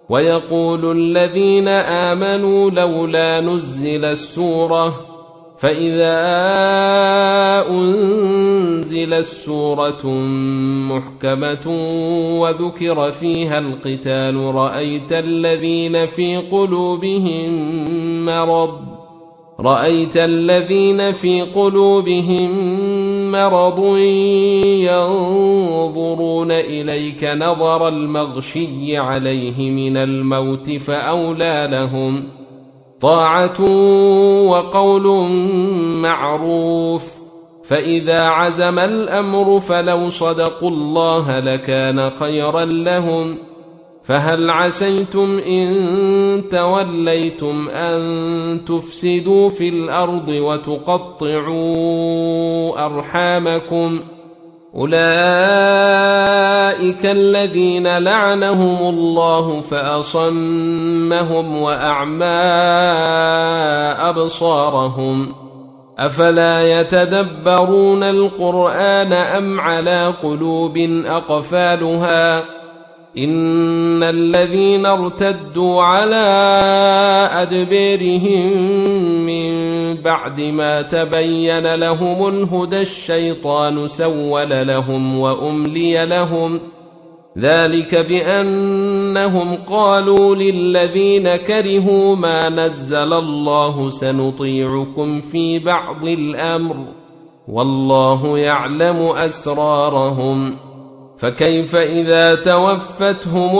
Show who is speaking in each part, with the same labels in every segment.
Speaker 1: ويقول الذين آمنوا لولا نزل سورة، فإذا أنزلت سورة محكمة وذكر فيها القتال رأيت الذين في قلوبهم مرض ينظرون إليك نظر المغشي عليه من الموت فأولى لهم طاعة وقول معروف. فإذا عزم الأمر فلو صدقوا الله لكان خيرا لهم. فهل عسيتم إن توليتم أن تفسدوا في الأرض وتقطعوا أرحامكم؟ أولئك الذين لعنهم الله فأصمهم وأعمى أبصارهم. أفلا يتدبرون القرآن أم على قلوب أقفالها؟ إن الذين ارتدوا على أدبارهم من بعد ما تبين لهم الهدى الشيطان سول لهم وأملي لهم، ذلك بأنهم قالوا للذين كرهوا ما نزل الله سنطيعكم في بعض الأمر والله يعلم أسرارهم. فكيف إذا توفتهم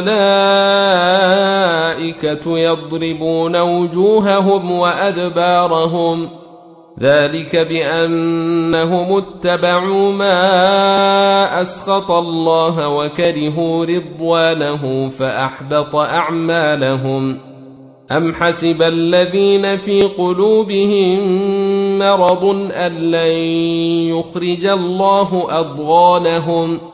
Speaker 1: الملائكة يضربون وجوههم وأدبارهم؟ ذلك بأنهم اتبعوا ما أسخط الله وكرهوا رضوانه فأحبط أعمالهم. أم حسب الذين في قلوبهم مرض أن لن يخرج الله أضغانهم؟